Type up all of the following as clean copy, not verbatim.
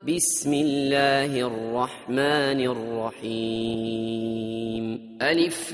بسم الله الرحمن الرحيم ألف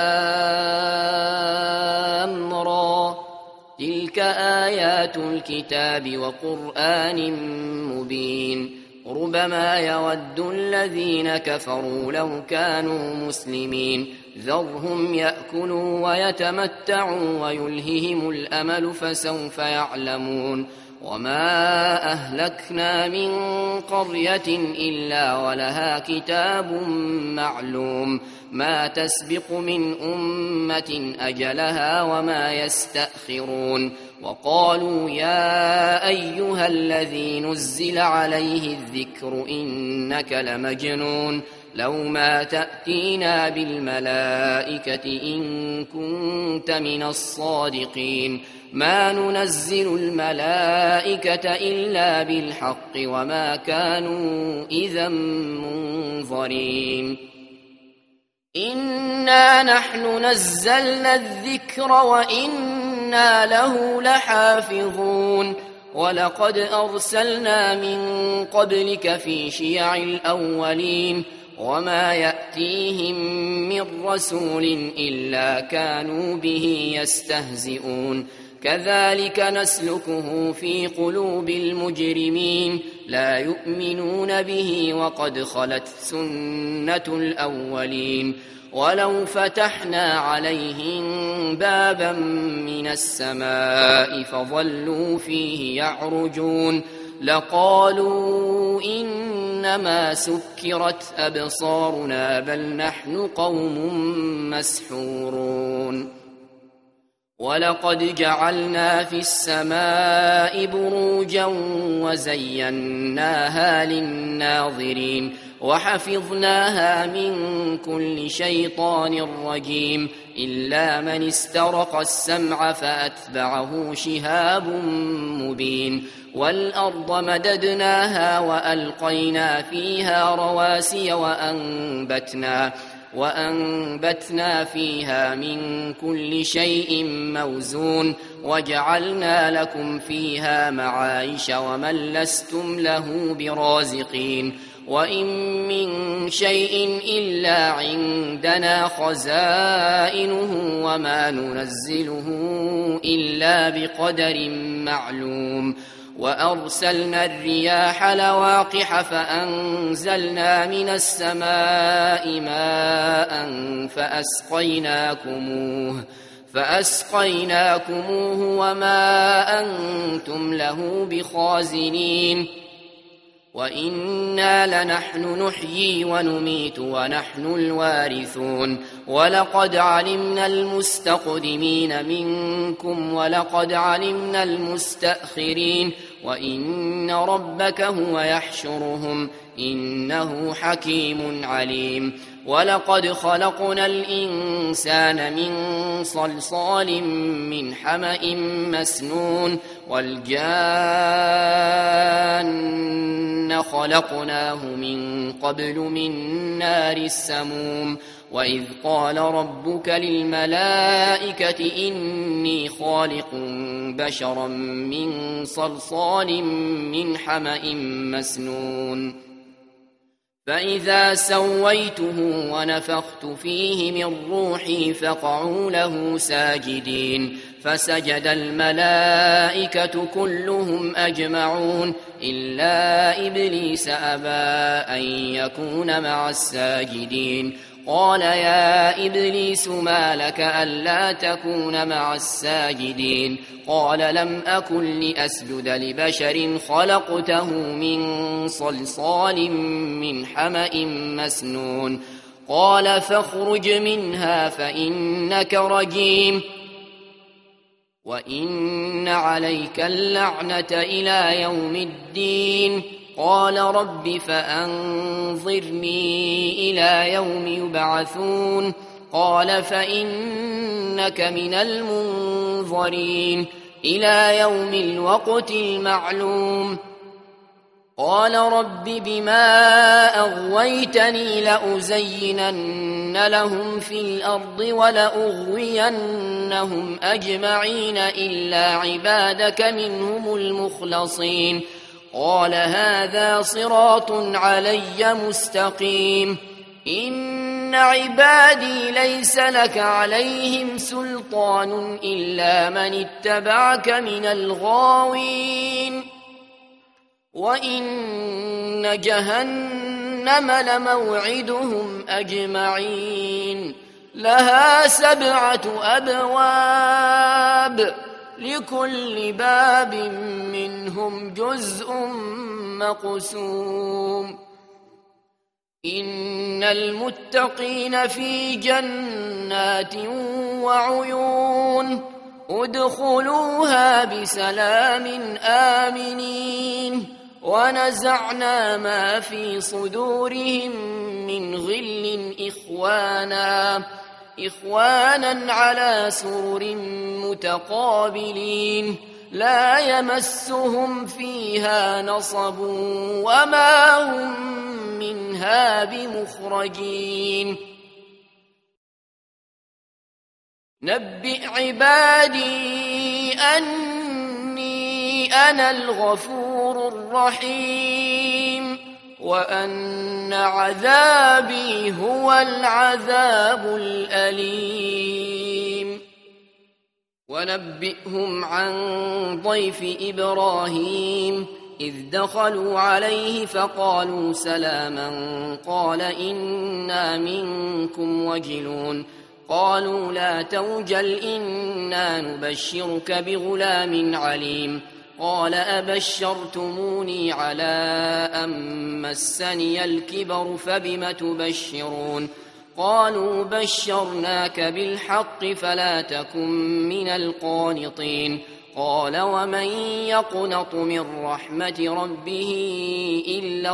لام را تلك آيات الكتاب وقرآن مبين ربما يود الذين كفروا لو كانوا مسلمين ذرهم يأكلوا ويتمتعوا ويلههم الأمل فسوف يعلمون وما أهلكنا من قرية إلا ولها كتاب معلوم ما تسبق من أمة أجلها وما يستأخرون وقالوا يا أيها الذي نزل عليه الذكر إنك لمجنون لو ما تأتينا بالملائكة إن كنت من الصادقين ما ننزل الملائكة إلا بالحق وما كانوا إذا منظرين إنا نحن نزلنا الذكر وإنا له لحافظون ولقد أرسلنا من قبلك في شيع الأولين وما يأتيهم من رسول إلا كانوا به يستهزئون كذلك نسلكه في قلوب المجرمين لا يؤمنون به وقد خلت سنة الأولين ولو فتحنا عليهم بابا من السماء فظلوا فيه يعرجون لقالوا إنما سكرت أبصارنا بل نحن قوم مسحورون ولقد جعلنا في السماء بروجا وزيناها للناظرين وحفظناها من كل شيطان رجيم إلا من استرق السمع فأتبعه شهاب مبين والأرض مددناها وألقينا فيها رواسي وأنبتنا فيها من كل شيء موزون وجعلنا لكم فيها معايش ومن لستم له برازقين وإن من شيء إلا عندنا خزائنه وما ننزله إلا بقدر معلوم وأرسلنا الرياح لواقح فأنزلنا من السماء ماء فأسقيناكموه وما أنتم له بخازنين وإنا لنحن نحيي ونميت ونحن الوارثون ولقد علمنا المستقدمين منكم ولقد علمنا المستأخرين وإن ربك هو يحشرهم إنه حكيم عليم ولقد خلقنا الإنسان من صلصال من حمأ مسنون والجان خلقناه من قبل من نار السموم وإذ قال ربك للملائكة إني خالق بشرا من صلصال من حمأ مسنون فإذا سويته ونفخت فيه من روحي فقعوا له ساجدين فسجد الملائكة كلهم أجمعون إلا إبليس أبى أن يكون مع الساجدين قال يا إبليس ما لك ألا تكون مع الساجدين قال لم أكن لأسجد لبشر خلقته من صلصال من حمأ مسنون قال فاخرج منها فإنك رجيم وإن عليك اللعنة إلى يوم الدين قال رب فأنظرني إلى يوم يبعثون قال فإنك من المنظرين إلى يوم الوقت المعلوم قال رب بما أغويتني لأزينن لهم في الأرض ولأغوينهم أجمعين إلا عبادك منهم المخلصين قال هذا صراط علي مستقيم إن عبادي ليس لك عليهم سلطان إلا من اتبعك من الغاوين وإن جهنم لموعدهم أجمعين لها 7 أبواب لكل باب منهم جزء مقسوم إن المتقين في جنات وعيون ادخلوها بسلام آمنين ونزعنا ما في صدورهم من غل إخوانا على سرر متقابلين لا يمسهم فيها نصب وما هم منها بمخرجين نبئ عبادي أني أنا الغفور الرحيم وأن عذابي هو العذاب الأليم ونبئهم عن ضيف إبراهيم إذ دخلوا عليه فقالوا سلاما قال إنا منكم وجلون قالوا لا توجل إنا نبشرك بغلام عليم قال أبشرتموني على أن مسني الكبر فبم تبشرون قالوا بشرناك بالحق فلا تكن من القانطين قال ومن يقنط من رحمة ربه إلا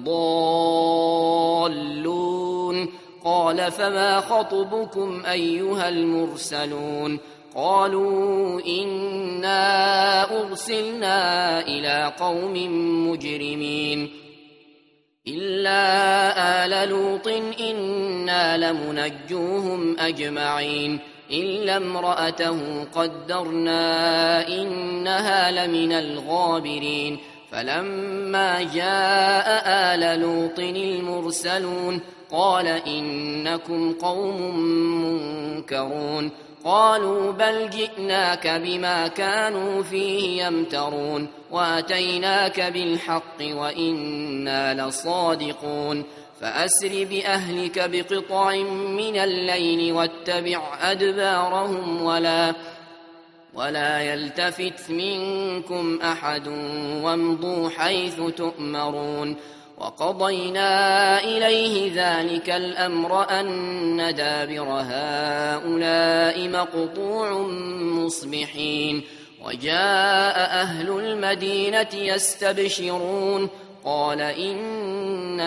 الضالون قال فما خطبكم أيها المرسلون قالوا إنا أرسلنا إلى قوم مجرمين إلا آل لوط إنا لمنجوهم أجمعين إلا امرأته قدرنا إنها لمن الغابرين فلما جاء آل لوط المرسلون قال إنكم قوم منكرون قالوا بل جئناك بما كانوا فيه يمترون وأتيناك بالحق وإنا لصادقون فأسر بأهلك بقطع من الليل واتبع أدبارهم ولا يلتفت منكم أحد وامضوا حيث تؤمرون وقضينا إليه ذلك الأمر أن دابر هؤلاء مقطوع مصبحين وجاء أهل المدينة يستبشرون قال إن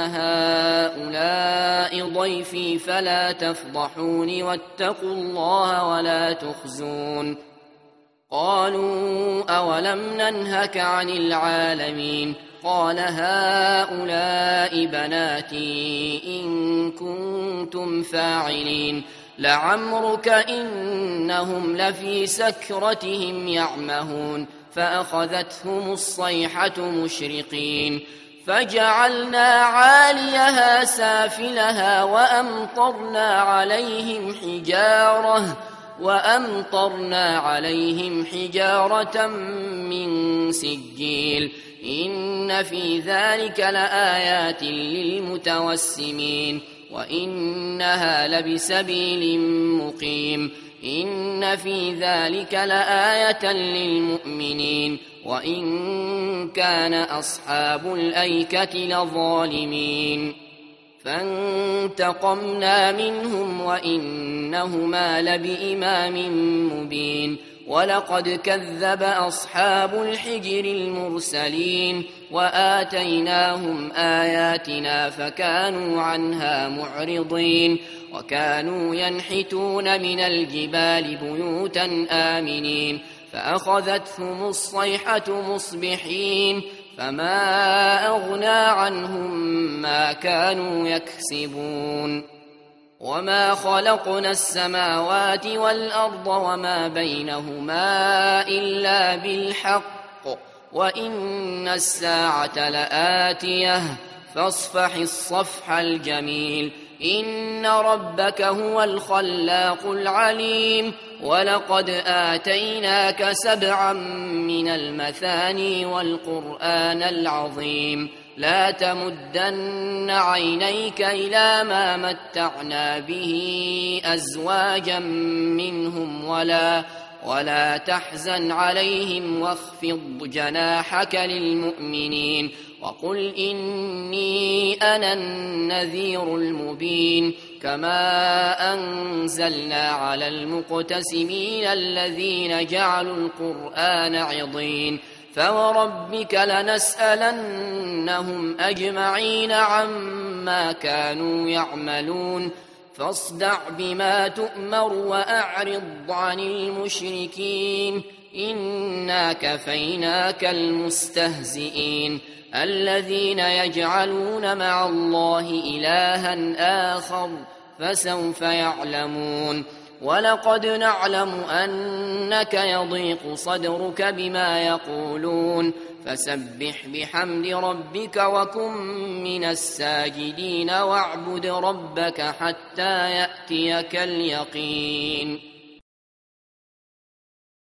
هؤلاء ضيفي فلا تفضحون واتقوا الله ولا تخزون قالوا أولم ننهك عن العالمين قال هؤلاء بناتي إن كنتم فاعلين لعمرك إنهم لفي سكرتهم يعمهون فأخذتهم الصيحة مشرقين فجعلنا عاليها سافلها وأمطرنا عليهم حجارة من سجيل إن في ذلك لآيات للمتوسمين وإنها لبسبيل مقيم إن في ذلك لآية للمؤمنين وإن كان أصحاب الأيكة لظالمين فانتقمنا منهم وإنهما لبإمام مبين ولقد كذب أصحاب الحجر المرسلين وآتيناهم آياتنا فكانوا عنها معرضين وكانوا ينحتون من الجبال بيوتا آمنين فأخذتهم الصيحة مصبحين فما أغنى عنهم ما كانوا يكسبون وما خلقنا السماوات والأرض وما بينهما إلا بالحق وإن الساعة لآتية فاصفح الصفح الجميل إن ربك هو الخلاق العليم ولقد آتيناك 7 من المثاني والقرآن العظيم لا تمدن عينيك إلى ما متعنا به أزواجا منهم ولا تحزن عليهم واخفض جناحك للمؤمنين وقل إني أنا النذير المبين كما أنزلنا على المقتسمين الذين جعلوا القرآن عضين فوربك لنسألنهم أجمعين عما كانوا يعملون فاصدع بما تؤمر وأعرض عن المشركين إنا كفيناك المستهزئين الذين يجعلون مع الله إلها آخر فسوف يعلمون ولقد نعلم أنك يضيق صدرك بما يقولون فسبح بحمد ربك وكن من الساجدين واعبد ربك حتى يأتيك اليقين